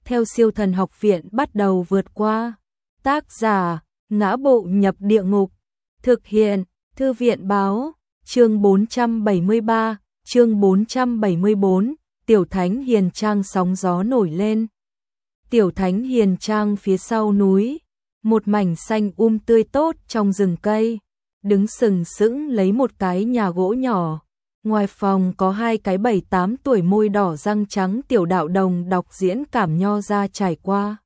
theo Siêu Thần Học Viện bắt đầu vượt qua. Tác giả: Ngã Bộ Nhập Địa Ngục. Thực hiện: Thư viện báo. Chương 473, chương 474, Tiểu Thánh Hiền Trang sóng gió nổi lên. Tiểu Thánh Hiền Trang phía sau núi, một mảnh xanh tươi tốt trong rừng cây, đứng sừng sững lấy một cái nhà gỗ nhỏ. Ngoài phòng có hai cái 7-8 tuổi môi đỏ răng trắng tiểu đạo đồng đọc diễn cảm nho ra trải qua.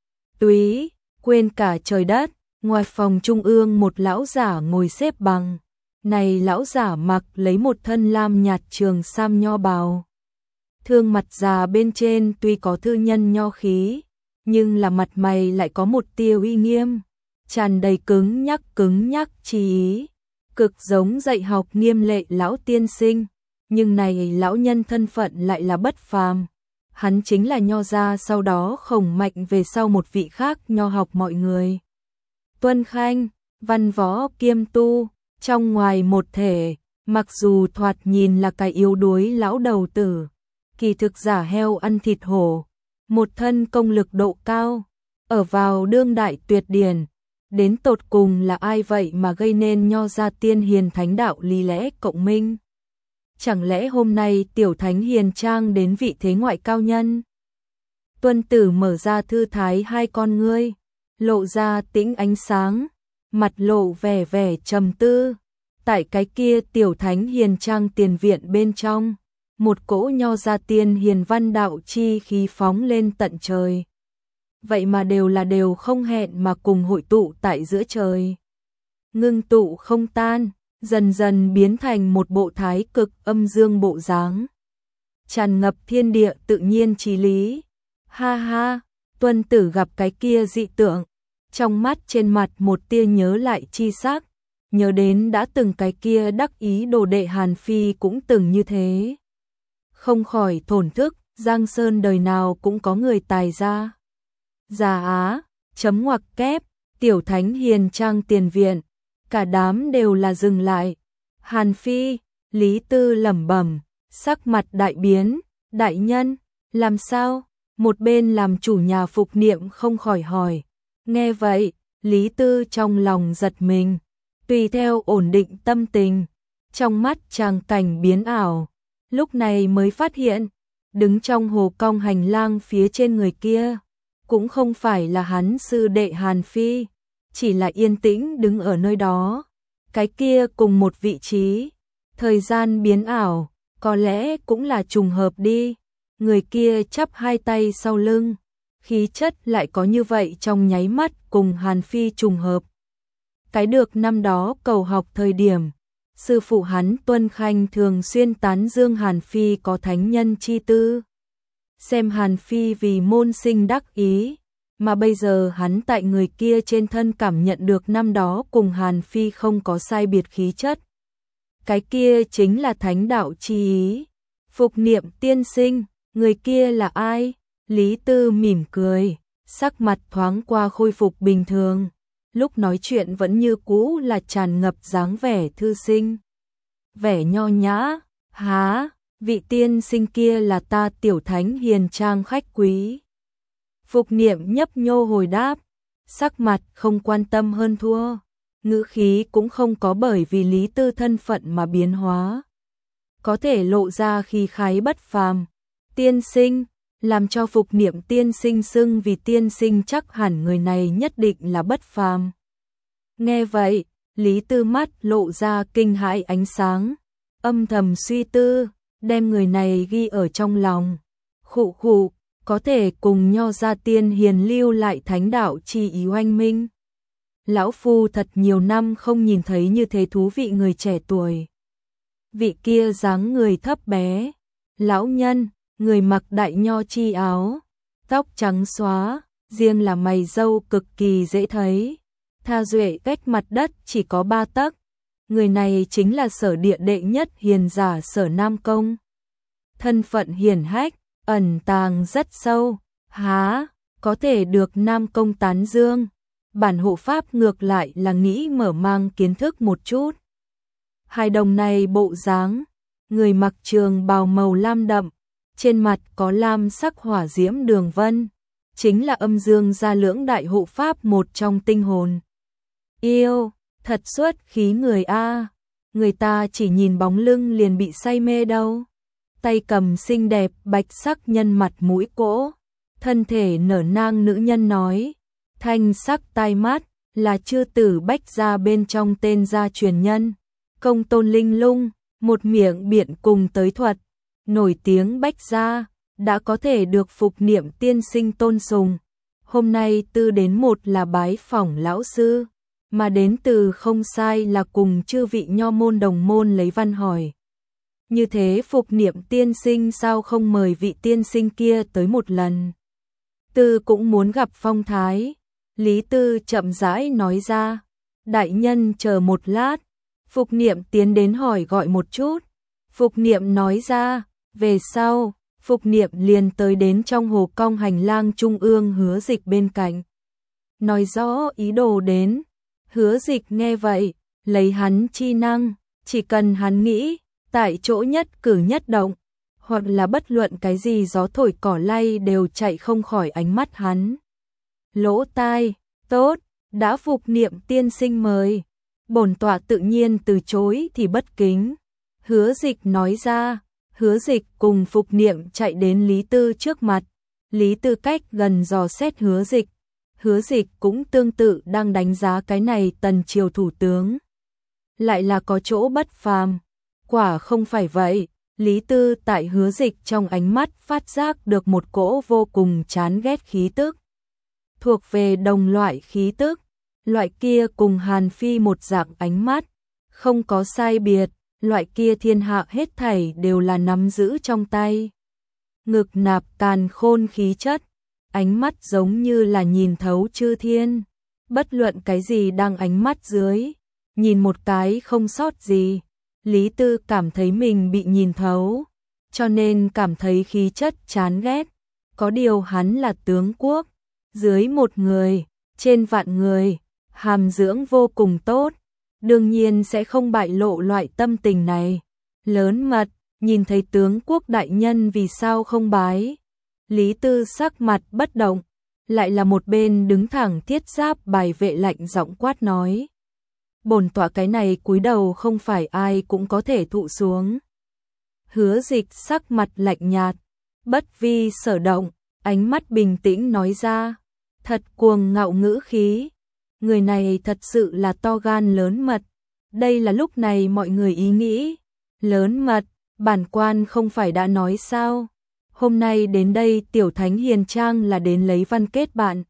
Túy, quên cả trời đất. Ngoài phòng trung ương một lão giả ngồi xếp bằng. Này lão giả mặc lấy một thân lam nhạt trường sam nho bào. Thương mặt già bên trên tuy có thư nhân nho khí, nhưng là mặt mày lại có một tia uy nghiêm, tràn đầy cứng nhắc chi ý, cực giống dạy học nghiêm lệ lão tiên sinh, nhưng này lão nhân thân phận lại là bất phàm. Hắn chính là nho gia sau đó khổng mạnh về sau một vị khác nho học mọi người. Tuân Khanh, văn võ kiêm tu, trong ngoài một thể, mặc dù thoạt nhìn là cái yếu đuối lão đầu tử, kỳ thực giả heo ăn thịt hổ, một thân công lực độ cao, ở vào đương đại tuyệt điển, đến tột cùng là ai vậy mà gây nên nho gia tiên hiền thánh đạo lý lẽ cộng minh? Chẳng lẽ hôm nay Tiểu Thánh Hiền Trang đến vị thế ngoại cao nhân? Tuân Tử mở ra thư thái hai con ngươi, lộ ra tĩnh ánh sáng, mặt lộ vẻ trầm tư. Tại cái kia Tiểu Thánh Hiền Trang tiền viện bên trong, một cỗ nho gia tiên hiền văn đạo chi khí phóng lên tận trời. Vậy mà đều không hẹn mà cùng hội tụ tại giữa trời. Ngưng tụ không tan, dần dần biến thành một bộ thái cực âm dương bộ dáng, tràn ngập thiên địa tự nhiên chí lý. Ha ha, Tuân Tử gặp cái kia dị tượng, trong mắt trên mặt một tia nhớ lại chi sắc, nhớ đến đã từng cái kia đắc ý đồ đệ Hàn Phi cũng từng như thế. Không khỏi thổn thức, Giang Sơn đời nào cũng có người tài ra. Già Á, chấm ngoặc kép, Tiểu Thánh Hiền Trang tiền viện, cả đám đều là dừng lại. Hàn Phi, Lý Tư lẩm bẩm, sắc mặt đại biến, đại nhân, làm sao? Một bên làm chủ nhà Phục Niệm không khỏi hỏi. Nghe vậy, Lý Tư trong lòng giật mình, tùy theo ổn định tâm tình, trong mắt tràng cảnh biến ảo, lúc này mới phát hiện, đứng trong hồ cong hành lang phía trên người kia, cũng không phải là hắn sư đệ Hàn Phi, chỉ là yên tĩnh đứng ở nơi đó, cái kia cùng một vị trí, thời gian biến ảo, có lẽ cũng là trùng hợp đi, người kia chắp hai tay sau lưng, khí chất lại có như vậy trong nháy mắt cùng Hàn Phi trùng hợp. Cái được năm đó cầu học thời điểm, sư phụ hắn Tuân Khanh thường xuyên tán dương Hàn Phi có thánh nhân chi tư, xem Hàn Phi vì môn sinh đắc ý, mà bây giờ hắn tại người kia trên thân cảm nhận được năm đó cùng Hàn Phi không có sai biệt khí chất. Cái kia chính là thánh đạo chi ý. Phục Niệm tiên sinh, người kia là ai? Lý Tư mỉm cười, sắc mặt thoáng qua khôi phục bình thường, lúc nói chuyện vẫn như cũ là tràn ngập dáng vẻ thư sinh, vẻ nho nhã. Há, vị tiên sinh kia là ta Tiểu Thánh Hiền Trang khách quý. Phục Niệm nhấp nhô hồi đáp, sắc mặt không quan tâm hơn thua, ngữ khí cũng không có bởi vì Lý Tư thân phận mà biến hóa, có thể lộ ra khí khái bất phàm. Tiên sinh, làm cho Phục Niệm tiên sinh xưng vì tiên sinh chắc hẳn người này nhất định là bất phàm. Nghe vậy, Lý Tư mắt lộ ra kinh hãi ánh sáng, âm thầm suy tư, đem người này ghi ở trong lòng. Khụ khụ, có thể cùng nho gia tiên hiền lưu lại thánh đạo chi ý oanh minh. Lão phu thật nhiều năm không nhìn thấy như thế thú vị người trẻ tuổi. Vị kia dáng người thấp bé, lão nhân, người mặc đại nho chi áo, tóc trắng xóa, riêng là mày râu cực kỳ dễ thấy, tha duệ cách mặt đất chỉ có 3 tấc. Người này chính là Sở Địa đệ nhất hiền giả Sở Nam Công. Thân phận hiển hách, ẩn tàng rất sâu, há, có thể được Nam Công tán dương. Bản hộ pháp ngược lại là nghĩ mở mang kiến thức một chút. Hai đồng này bộ dáng, người mặc trường bào màu lam đậm, trên mặt có lam sắc hỏa diễm đường vân, chính là âm dương gia lưỡng đại hộ pháp một trong tinh hồn. Yêu, thật xuất khí người a. Người ta chỉ nhìn bóng lưng liền bị say mê đâu. Tay cầm xinh đẹp bạch sắc nhân mặt mũi cỗ, thân thể nở nang nữ nhân nói, thanh sắc tai mắt, là chư tử bách gia bên trong tên gia truyền nhân, công tôn linh lung, một miệng biện cùng tới thuật, nổi tiếng bách gia, đã có thể được Phục Niệm tiên sinh tôn sùng. Hôm nay tư đến một là bái phỏng lão sư, mà đến từ không sai là cùng chư vị nho môn đồng môn lấy văn hỏi. Như thế Phục Niệm tiên sinh sao không mời vị tiên sinh kia tới một lần? Tư cũng muốn gặp phong thái. Lý Tư chậm rãi nói ra. Đại nhân chờ một lát. Phục Niệm tiến đến hỏi gọi một chút. Phục Niệm nói ra. Về sau, Phục Niệm liền tới đến trong hồ cong hành lang trung ương Hứa Dịch bên cạnh. Nói rõ ý đồ đến. Hứa Dịch nghe vậy, lấy hắn chi năng, chỉ cần hắn nghĩ, tại chỗ nhất cử nhất động, hoặc là bất luận cái gì gió thổi cỏ lay đều chạy không khỏi ánh mắt hắn. Lỗ tai, tốt, đã Phục Niệm tiên sinh mời. Bổn tọa tự nhiên từ chối thì bất kính. Hứa Dịch nói ra. Hứa Dịch cùng Phục Niệm chạy đến Lý Tư trước mặt. Lý Tư cách gần dò xét Hứa Dịch. Hứa Dịch cũng tương tự đang đánh giá cái này tần triều thủ tướng. Lại là có chỗ bất phàm. Quả không phải vậy. Lý Tư tại Hứa Dịch trong ánh mắt phát giác được một cỗ vô cùng chán ghét khí tức. Thuộc về đồng loại khí tức. Loại kia cùng Hàn Phi một dạng ánh mắt. Không có sai biệt. Loại kia thiên hạ hết thảy đều là nắm giữ trong tay. Ngực nạp càn khôn khí chất. Ánh mắt giống như là nhìn thấu chư thiên. Bất luận cái gì đang ánh mắt dưới. Nhìn một cái không sót gì. Lý Tư cảm thấy mình bị nhìn thấu. Cho nên cảm thấy khí chất chán ghét. Có điều hắn là tướng quốc. Dưới một người, trên vạn người. Hàm dưỡng vô cùng tốt. Đương nhiên sẽ không bại lộ loại tâm tình này. Lớn mật, nhìn thấy tướng quốc đại nhân vì sao không bái. Lý Tư sắc mặt bất động, lại là một bên đứng thẳng thiết giáp bài vệ lạnh giọng quát nói. Bổn tọa cái này cúi đầu không phải ai cũng có thể thụ xuống. Hứa Dịch sắc mặt lạnh nhạt, bất vi sở động, ánh mắt bình tĩnh nói ra. Thật cuồng ngạo ngữ khí. Người này thật sự là to gan lớn mật. Đây là lúc này mọi người ý nghĩ. Lớn mật, bản quan không phải đã nói sao. Hôm nay đến đây Tiểu Thánh Hiền Trang là đến lấy văn kết bạn.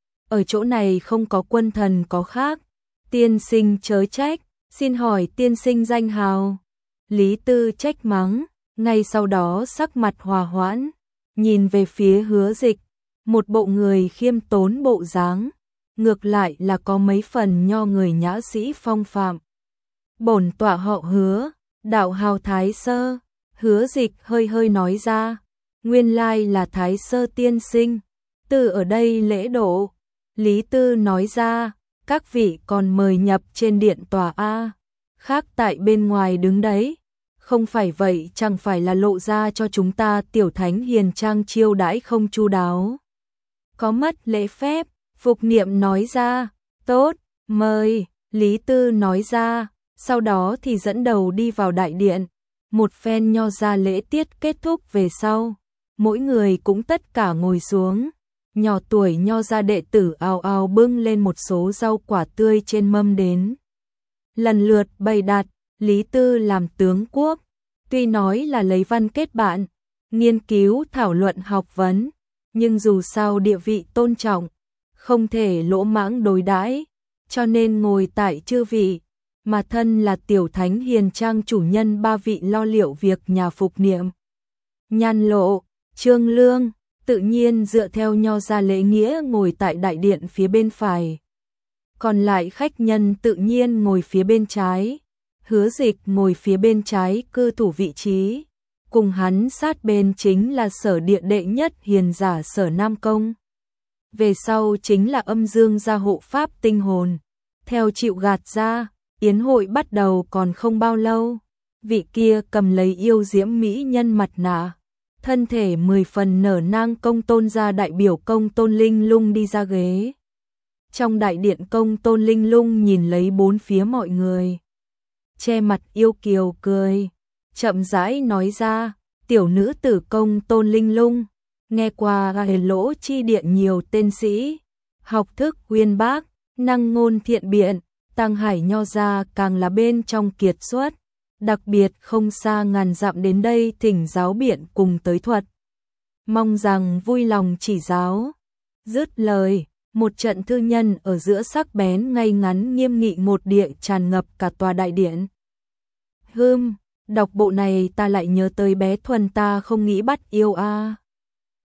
Ở chỗ này không có quân thần có khác. Tiên sinh chớ trách, xin hỏi tiên sinh danh hào. Lý Tư trách mắng, ngay sau đó sắc mặt hòa hoãn. Nhìn về phía Hứa Dịch, một bộ người khiêm tốn bộ dáng. Ngược lại là có mấy phần nho người nhã sĩ phong phạm. Bổn tọa họ Hứa, đạo hào Thái Sơ. Hứa Dịch hơi hơi nói ra. Nguyên lai là Thái Sơ tiên sinh. Từ ở đây lễ độ. Lý Tư nói ra. Các vị còn mời nhập trên điện tòa A. Khác tại bên ngoài đứng đấy. Không phải vậy chẳng phải là lộ ra cho chúng ta Tiểu Thánh Hiền Trang chiêu đãi không chu đáo. Có mất lễ phép. Phục Niệm nói ra. Tốt, mời. Lý Tư nói ra. Sau đó thì dẫn đầu đi vào đại điện. Một phen nho ra lễ tiết kết thúc về sau. Mỗi người cũng tất cả ngồi xuống. Nhỏ tuổi nho ra đệ tử ào ào bưng lên một số rau quả tươi trên mâm đến. Lần lượt bày đặt. Lý Tư làm tướng quốc. Tuy nói là lấy văn kết bạn, nghiên cứu thảo luận học vấn, nhưng dù sao địa vị tôn trọng, không thể lỗ mãng đối đãi, cho nên ngồi tại chư vị, mà thân là Tiểu Thánh Hiền Trang chủ nhân ba vị lo liệu việc nhà Phục Niệm. Nhan Lộ, Trương Lương, tự nhiên dựa theo nho ra lễ nghĩa ngồi tại đại điện phía bên phải. Còn lại khách nhân tự nhiên ngồi phía bên trái. Hứa Dịch ngồi phía bên trái cư thủ vị trí. Cùng hắn sát bên chính là Sở Địa đệ nhất hiền giả Sở Nam Công. Về sau chính là âm dương gia hộ pháp tinh hồn. Theo chịu gạt ra, yến hội bắt đầu còn không bao lâu. Vị kia cầm lấy yêu diễm mỹ nhân mặt nạ. thân thể 10 phần nở nang Công Tôn gia đại biểu Công Tôn Linh Lung đi ra ghế. Trong đại điện Công Tôn Linh Lung nhìn lấy bốn phía mọi người, che mặt yêu kiều cười, chậm rãi nói ra, tiểu nữ tử Công Tôn Linh Lung, nghe qua Hề Lỗ chi điện nhiều tên sĩ, học thức uyên bác, năng ngôn thiện biện, Tăng Hải Nho gia càng là bên trong kiệt xuất, đặc biệt không xa ngàn dặm đến đây thỉnh giáo biện cùng tới thuật. Mong rằng vui lòng chỉ giáo. Dứt lời, một trận thư nhân ở giữa sắc bén ngay ngắn nghiêm nghị một địa tràn ngập cả tòa đại điện. Đọc bộ này ta lại nhớ tới bé Thuần ta không nghĩ bắt yêu a.